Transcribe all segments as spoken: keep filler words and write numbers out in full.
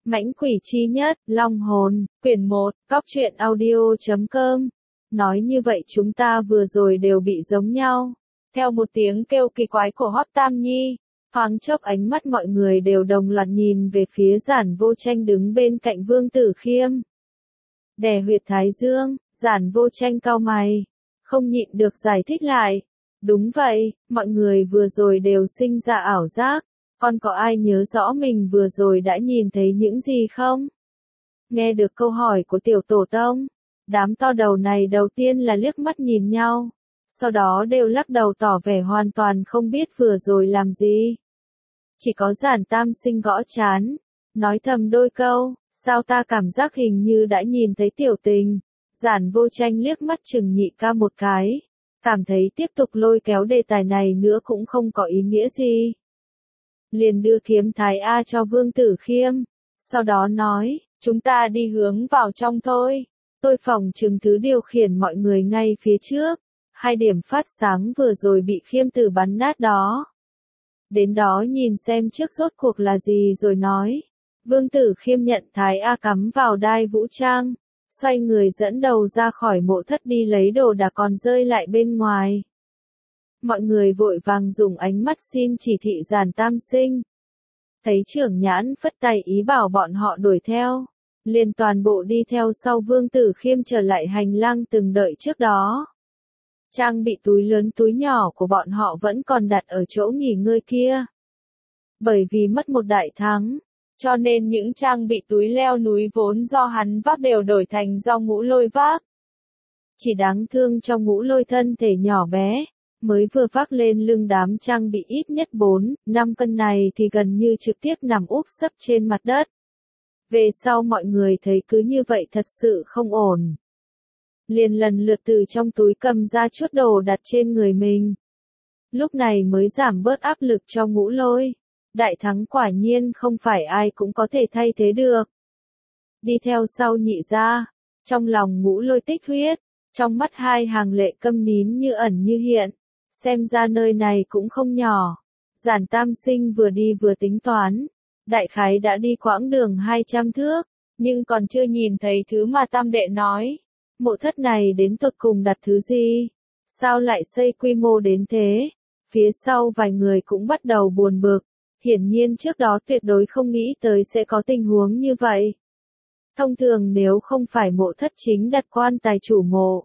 Mãnh quỷ chi nhất, Long hồn, quyển một, cóc truyện audio chấm com. Nói như vậy chúng ta vừa rồi đều bị giống nhau. Theo một tiếng kêu kỳ quái của Hoắc Tam Nhi, thoáng chốc ánh mắt mọi người đều đồng loạt nhìn về phía Giản Vô Tranh đứng bên cạnh Vương Tử Khiêm. Đè huyệt thái dương, Giản Vô Tranh cau mày, không nhịn được giải thích lại. Đúng vậy, mọi người vừa rồi đều sinh ra ảo giác. Còn có ai nhớ rõ mình vừa rồi đã nhìn thấy những gì không? Nghe được câu hỏi của tiểu tổ tông, đám to đầu này đầu tiên là liếc mắt nhìn nhau, sau đó đều lắc đầu tỏ vẻ hoàn toàn không biết vừa rồi làm gì. Chỉ có Giản Tam Sinh gõ chán, nói thầm đôi câu, sao ta cảm giác hình như đã nhìn thấy tiểu tình. Giản Vô Tranh liếc mắt chừng Nhị ca một cái, cảm thấy tiếp tục lôi kéo đề tài này nữa cũng không có ý nghĩa gì. Liền đưa kiếm thái A cho Vương Tử Khiêm, sau đó nói, chúng ta đi hướng vào trong thôi. Tôi phòng chừng thứ điều khiển mọi người ngay phía trước, hai điểm phát sáng vừa rồi bị Khiêm Tử bắn nát đó. Đến đó nhìn xem trước rốt cuộc là gì rồi nói. Vương Tử Khiêm nhận thái A cắm vào đai vũ trang, xoay người dẫn đầu ra khỏi mộ thất đi lấy đồ đạc còn rơi lại bên ngoài. Mọi người vội vàng dùng ánh mắt xin chỉ thị Giản Tam Sinh. Thấy trưởng nhãn phất tay ý bảo bọn họ đuổi theo, liền toàn bộ đi theo sau Vương Tử Khiêm trở lại hành lang từng đợi trước đó. Trang bị túi lớn túi nhỏ của bọn họ vẫn còn đặt ở chỗ nghỉ ngơi kia. Bởi vì mất một đại thắng, cho nên những trang bị túi leo núi vốn do hắn vác đều đổi thành do Ngũ Lôi vác. Chỉ đáng thương trong Ngũ Lôi thân thể nhỏ bé, mới vừa vác lên lưng đám trang bị ít nhất bốn, năm cân này thì gần như trực tiếp nằm úp sấp trên mặt đất. Về sau mọi người thấy cứ như vậy thật sự không ổn. Liền lần lượt từ trong túi cầm ra chút đồ đặt trên người mình. Lúc này mới giảm bớt áp lực cho Ngũ Lôi. Đại thắng quả nhiên không phải ai cũng có thể thay thế được. Đi theo sau Nhị gia, trong lòng Ngũ Lôi tích huyết, trong mắt hai hàng lệ câm nín như ẩn như hiện. Xem ra nơi này cũng không nhỏ. Giản Tam Sinh vừa đi vừa tính toán. Đại khái đã đi quãng đường hai trăm thước, nhưng còn chưa nhìn thấy thứ mà Tam Đệ nói. Mộ thất này đến tột cùng đặt thứ gì? Sao lại xây quy mô đến thế? Phía sau vài người cũng bắt đầu buồn bực. Hiển nhiên trước đó tuyệt đối không nghĩ tới sẽ có tình huống như vậy. Thông thường nếu không phải mộ thất chính đặt quan tài chủ mộ,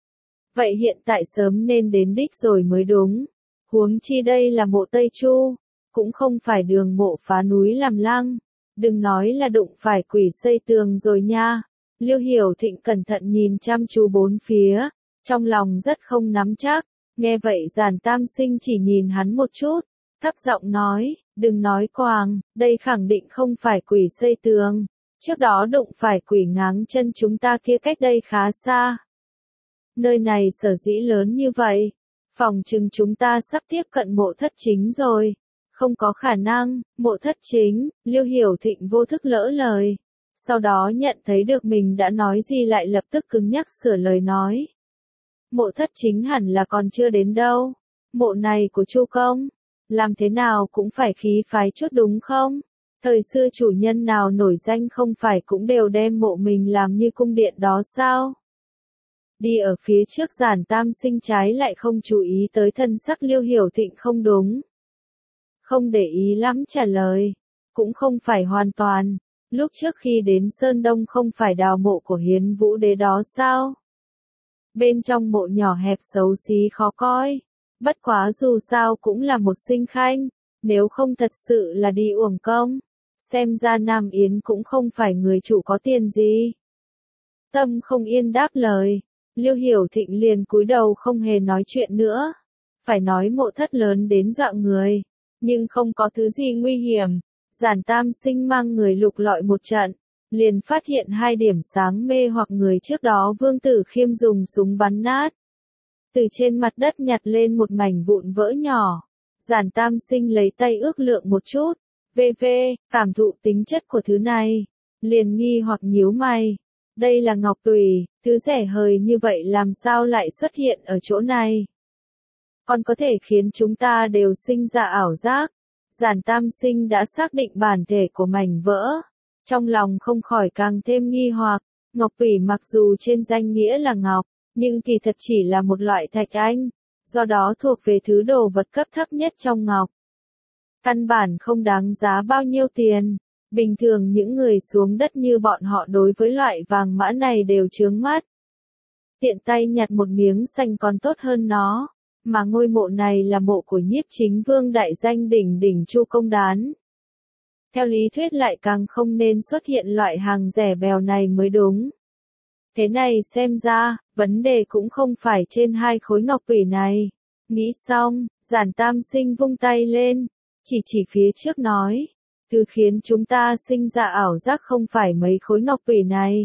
vậy hiện tại sớm nên đến đích rồi mới đúng. Huống chi đây là mộ Tây Chu, cũng không phải đường mộ phá núi làm lăng. Đừng nói là đụng phải quỷ xây tường rồi nha. Liêu Hiểu Thịnh cẩn thận nhìn chăm chú bốn phía, trong lòng rất không nắm chắc. Nghe vậy Giản Tam Sinh chỉ nhìn hắn một chút, thấp giọng nói, đừng nói quàng, đây khẳng định không phải quỷ xây tường. Trước đó đụng phải quỷ ngáng chân chúng ta kia cách đây khá xa. Nơi này sở dĩ lớn như vậy, phòng chừng chúng ta sắp tiếp cận mộ thất chính rồi. Không có khả năng, mộ thất chính, Liêu Hiểu Thịnh vô thức lỡ lời. Sau đó nhận thấy được mình đã nói gì lại lập tức cứng nhắc sửa lời nói. Mộ thất chính hẳn là còn chưa đến đâu. Mộ này của Chu Công, làm thế nào cũng phải khí phái chút đúng không? Thời xưa chủ nhân nào nổi danh không phải cũng đều đem mộ mình làm như cung điện đó sao? Đi ở phía trước Giản Tam Sinh trái lại không chú ý tới thân sắc Liêu Hiểu Thịnh không đúng. Không để ý lắm trả lời. Cũng không phải hoàn toàn. Lúc trước khi đến Sơn Đông không phải đào mộ của Hiến Vũ Đế đó sao? Bên trong mộ nhỏ hẹp xấu xí khó coi. Bất quá dù sao cũng là một sinh khanh. Nếu không thật sự là đi uổng công. Xem ra Nam Yến cũng không phải người chủ có tiền gì. Tâm không yên đáp lời. Liêu Hiểu Thịnh liền cúi đầu không hề nói chuyện nữa. Phải nói mộ thất lớn đến dọa người. Nhưng không có thứ gì nguy hiểm. Giản Tam Sinh mang người lục lọi một trận. Liền phát hiện hai điểm sáng mê hoặc người trước đó Vương Tử Khiêm dùng súng bắn nát. Từ trên mặt đất nhặt lên một mảnh vụn vỡ nhỏ. Giản Tam Sinh lấy tay ước lượng một chút. vê vê, cảm thụ tính chất của thứ này. Liền nghi hoặc nhíu mày. Đây là ngọc tùy, thứ rẻ hời như vậy làm sao lại xuất hiện ở chỗ này? Còn có thể khiến chúng ta đều sinh ra ảo giác. Giản Tam Sinh đã xác định bản thể của mảnh vỡ. Trong lòng không khỏi càng thêm nghi hoặc, ngọc thủy mặc dù trên danh nghĩa là ngọc, nhưng kỳ thật chỉ là một loại thạch anh, do đó thuộc về thứ đồ vật cấp thấp nhất trong ngọc. Căn bản không đáng giá bao nhiêu tiền, bình thường những người xuống đất như bọn họ đối với loại vàng mã này đều chướng mắt. Tiện tay nhặt một miếng xanh còn tốt hơn nó, mà ngôi mộ này là mộ của nhiếp chính vương đại danh đỉnh đỉnh Chu Công Đán. Theo lý thuyết lại càng không nên xuất hiện loại hàng rẻ bèo này mới đúng. Thế này xem ra, vấn đề cũng không phải trên hai khối ngọc thủy này. Nghĩ xong, Giản Tam Sinh vung tay lên, chỉ chỉ phía trước nói, thứ khiến chúng ta sinh ra ảo giác không phải mấy khối ngọc thủy này.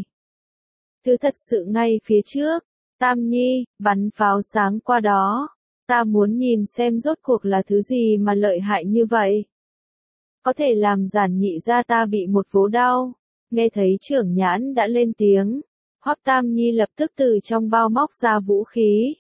Thứ thật sự ngay phía trước, Tam Nhi, bắn pháo sáng qua đó, ta muốn nhìn xem rốt cuộc là thứ gì mà lợi hại như vậy. Có thể làm Giản nhị ra ta bị một vố đau. Nghe thấy trưởng nhãn đã lên tiếng, Hoắc Tam Nhi lập tức từ trong bao móc ra vũ khí.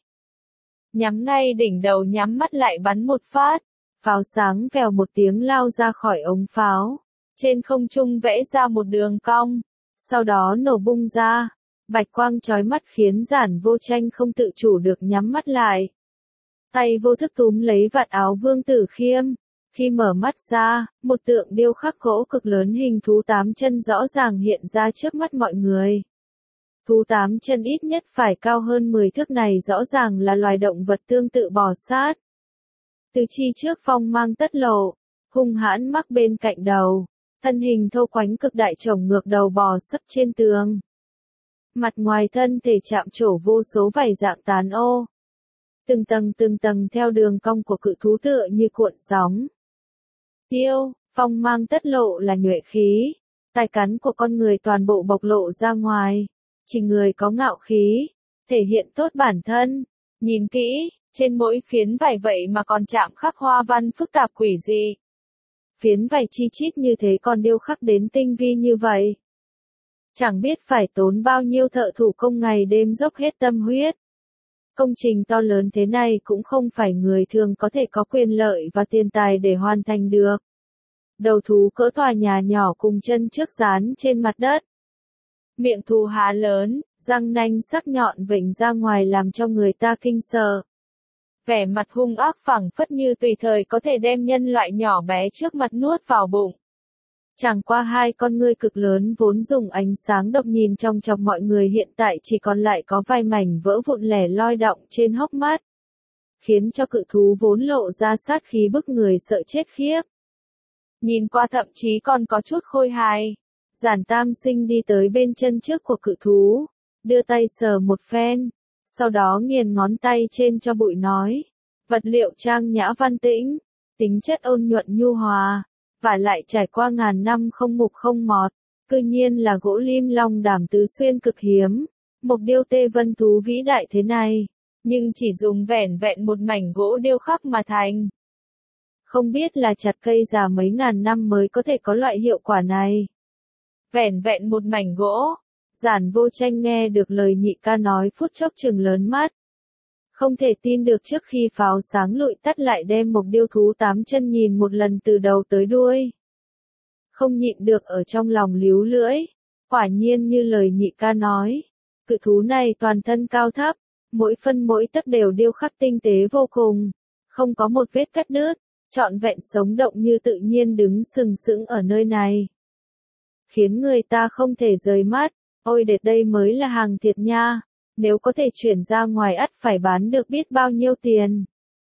Nhắm ngay đỉnh đầu nhắm mắt lại bắn một phát, pháo sáng vèo một tiếng lao ra khỏi ống pháo, trên không trung vẽ ra một đường cong, sau đó nổ bung ra, bạch quang chói mắt khiến Giản Vô Tranh không tự chủ được nhắm mắt lại. Tay vô thức túm lấy vạt áo Vương Tử Khiêm. Khi mở mắt ra, một tượng điêu khắc gỗ cực lớn hình thú tám chân rõ ràng hiện ra trước mắt mọi người. Thú tám chân ít nhất phải cao hơn mười thước này rõ ràng là loài động vật tương tự bò sát. Từ chi trước phong mang tất lộ, hung hãn mắc bên cạnh đầu, thân hình thô quánh cực đại chổng ngược đầu bò sấp trên tường. Mặt ngoài thân thể chạm trổ vô số vảy dạng tán ô. Từng tầng từng tầng theo đường cong của cự thú tựa như cuộn sóng. Tiêu, phong mang tất lộ là nhuệ khí, tài cắn của con người toàn bộ bộc lộ ra ngoài, chỉ người có ngạo khí, thể hiện tốt bản thân, nhìn kỹ, trên mỗi phiến vải vậy mà còn chạm khắc hoa văn phức tạp quỷ dị. Phiến vải chi chít như thế còn điêu khắc đến tinh vi như vậy. Chẳng biết phải tốn bao nhiêu thợ thủ công ngày đêm dốc hết tâm huyết. Công trình to lớn thế này cũng không phải người thường có thể có quyền lợi và tiền tài để hoàn thành được. Đầu thú cỡ tòa nhà nhỏ cùng chân trước dán trên mặt đất. Miệng thú há lớn, răng nanh sắc nhọn vểnh ra ngoài làm cho người ta kinh sợ. Vẻ mặt hung ác phẳng phất như tùy thời có thể đem nhân loại nhỏ bé trước mặt nuốt vào bụng. Chẳng qua hai con ngươi cực lớn vốn dùng ánh sáng độc nhìn trong chọc mọi người hiện tại chỉ còn lại có vài mảnh vỡ vụn lẻ loi đọng trên hốc mắt. Khiến cho cự thú vốn lộ ra sát khí bức người sợ chết khiếp. Nhìn qua thậm chí còn có chút khôi hài. Giản Tam Sinh đi tới bên chân trước của cự thú, đưa tay sờ một phen, sau đó nghiền ngón tay trên cho bụi nói. Vật liệu trang nhã văn tĩnh, tính chất ôn nhuận nhu hòa. Và lại trải qua ngàn năm không mục không mọt, cư nhiên là gỗ lim long đảm tứ xuyên cực hiếm, một điêu tê vân thú vĩ đại thế này, nhưng chỉ dùng vẻn vẹn một mảnh gỗ điêu khắc mà thành. Không biết là chặt cây già mấy ngàn năm mới có thể có loại hiệu quả này. Vẻn vẹn một mảnh gỗ, Giản Vô Tranh nghe được lời nhị ca nói phút chốc trừng lớn mắt. Không thể tin được trước khi pháo sáng lụi tắt lại đem một điêu thú tám chân nhìn một lần từ đầu tới đuôi. Không nhịn được ở trong lòng líu lưỡi. Quả nhiên như lời nhị ca nói. Cự thú này toàn thân cao thấp, mỗi phân mỗi tấc đều điêu khắc tinh tế vô cùng. Không có một vết cắt đứt, trọn vẹn sống động như tự nhiên đứng sừng sững ở nơi này. Khiến người ta không thể rời mắt, ôi đệt đây mới là hàng thiệt nha. Nếu có thể chuyển ra ngoài ắt phải bán được biết bao nhiêu tiền.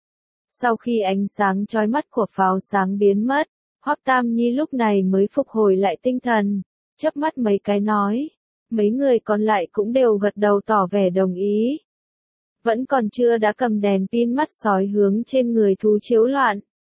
Sau khi ánh sáng chói mắt của pháo sáng biến mất, Hoắc Tam Nhi lúc này mới phục hồi lại tinh thần, chớp mắt mấy cái nói. Mấy người còn lại cũng đều gật đầu tỏ vẻ đồng ý. Vẫn còn chưa đã cầm đèn pin mắt sói hướng trên người thú chiếu loạn.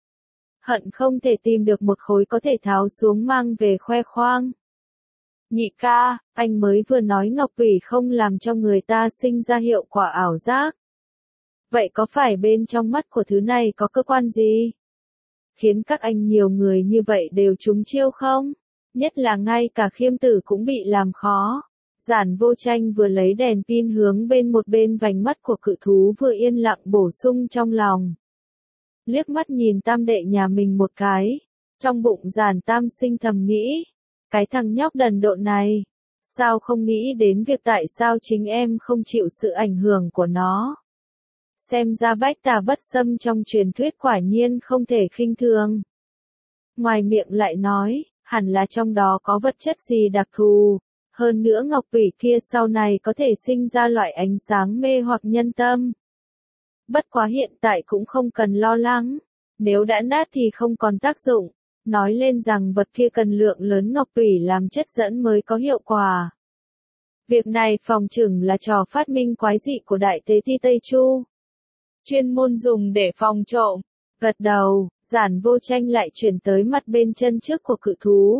Hận không thể tìm được một khối có thể tháo xuống mang về khoe khoang. Nhị ca, anh mới vừa nói ngọc thủy không làm cho người ta sinh ra hiệu quả ảo giác. Vậy có phải bên trong mắt của thứ này có cơ quan gì? Khiến các anh nhiều người như vậy đều trúng chiêu không? Nhất là ngay cả Khiêm Tử cũng bị làm khó. Giản Vô Tranh vừa lấy đèn pin hướng bên một bên vành mắt của cự thú vừa yên lặng bổ sung trong lòng. Liếc mắt nhìn tam đệ nhà mình một cái. Trong bụng Giản Tam Sinh thầm nghĩ. Cái thằng nhóc đần độn này, sao không nghĩ đến việc tại sao chính em không chịu sự ảnh hưởng của nó. Xem ra bách tà bất xâm trong truyền thuyết quả nhiên không thể khinh thường. Ngoài miệng lại nói, hẳn là trong đó có vật chất gì đặc thù. Hơn nữa ngọc thủy kia sau này có thể sinh ra loại ánh sáng mê hoặc nhân tâm. Bất quá hiện tại cũng không cần lo lắng. Nếu đã nát thì không còn tác dụng. Nói lên rằng vật kia cần lượng lớn ngọc thủy làm chất dẫn mới có hiệu quả. Việc này phòng chừng là trò phát minh quái dị của đại tế ti Tây Chu. Chuyên môn dùng để phòng trộm. Gật đầu, Giản Vô Tranh lại chuyển tới mặt bên chân trước của cự thú.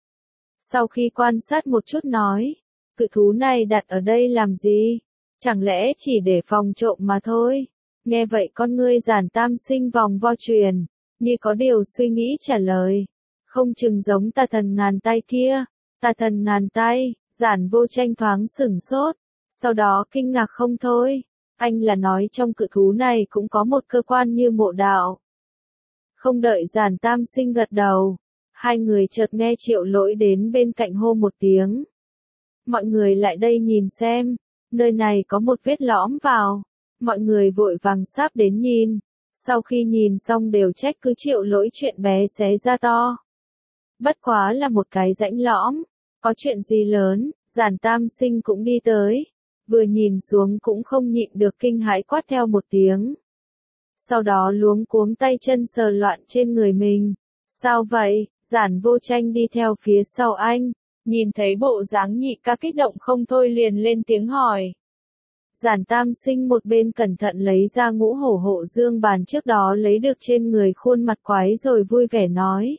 Sau khi quan sát một chút nói, cự thú này đặt ở đây làm gì? Chẳng lẽ chỉ để phòng trộm mà thôi? Nghe vậy con ngươi Giản Tam Sinh vòng vo truyền, như có điều suy nghĩ trả lời. Không chừng giống tà thần ngàn tay kia. Tà thần ngàn tay, Giản Vô Tranh thoáng sửng sốt, sau đó kinh ngạc không thôi. Anh là nói trong cự thú này cũng có một cơ quan như mộ đạo. Không đợi Giản Tam Sinh gật đầu, hai người chợt nghe Triệu Lỗi đến bên cạnh hô một tiếng. Mọi người lại đây nhìn xem, nơi này có một vết lõm vào. Mọi người vội vàng sáp đến nhìn, sau khi nhìn xong đều trách cứ Triệu Lỗi chuyện bé xé ra to. Bất quá là một cái rãnh lõm, có chuyện gì lớn, Giản Tam Sinh cũng đi tới. Vừa nhìn xuống cũng không nhịn được kinh hãi quát theo một tiếng. Sau đó luống cuống tay chân sờ loạn trên người mình. Sao vậy? Giản Vô Tranh đi theo phía sau anh, nhìn thấy bộ dáng nhị ca kích động không thôi liền lên tiếng hỏi. Giản Tam Sinh một bên cẩn thận lấy ra ngũ hổ hộ dương bàn trước đó lấy được trên người khuôn mặt quái rồi vui vẻ nói.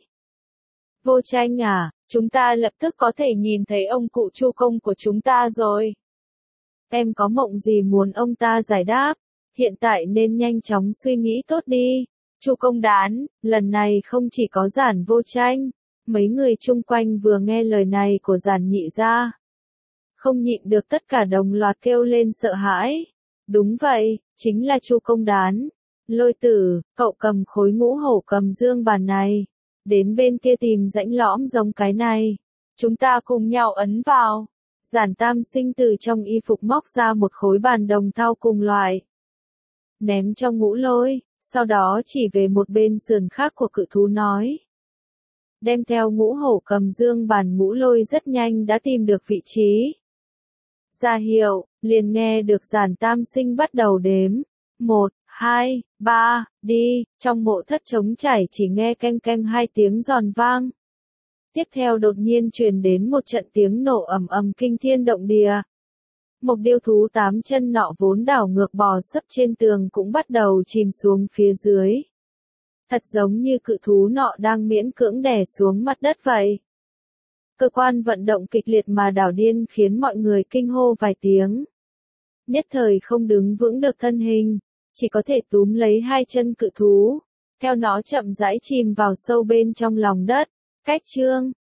Vô Tranh à, chúng ta lập tức có thể nhìn thấy ông cụ Chu Công của chúng ta rồi. Em có mộng gì muốn ông ta giải đáp, hiện tại nên nhanh chóng suy nghĩ tốt đi. Chu Công Đán, lần này không chỉ có Giản Vô Tranh, mấy người chung quanh vừa nghe lời này của Giản Nhị gia, không nhịn được tất cả đồng loạt kêu lên sợ hãi. Đúng vậy, chính là Chu Công Đán. Lôi Tử, cậu cầm khối ngũ hổ cầm dương bàn này, đến bên kia tìm rãnh lõm giống cái này, chúng ta cùng nhau ấn vào. Giản Tam Sinh từ trong y phục móc ra một khối bàn đồng thau cùng loại, ném cho Ngũ Lôi, sau đó chỉ về một bên sườn khác của cự thú nói. Đem theo ngũ hổ cầm dương bàn. Ngũ Lôi rất nhanh đã tìm được vị trí. Ra hiệu, liền nghe được Giản Tam Sinh bắt đầu đếm. Một, hai, ba, đi, trong mộ thất trống trải chỉ nghe canh canh hai tiếng giòn vang. Tiếp theo đột nhiên truyền đến một trận tiếng nổ ầm ầm kinh thiên động địa. Một điêu thú tám chân nọ vốn đảo ngược bò sấp trên tường cũng bắt đầu chìm xuống phía dưới. Thật giống như cự thú nọ đang miễn cưỡng đè xuống mặt đất vậy. Cơ quan vận động kịch liệt mà đảo điên khiến mọi người kinh hô vài tiếng. Nhất thời không đứng vững được thân hình, chỉ có thể túm lấy hai chân cự thú, theo nó chậm rãi chìm vào sâu bên trong lòng đất. Cách chương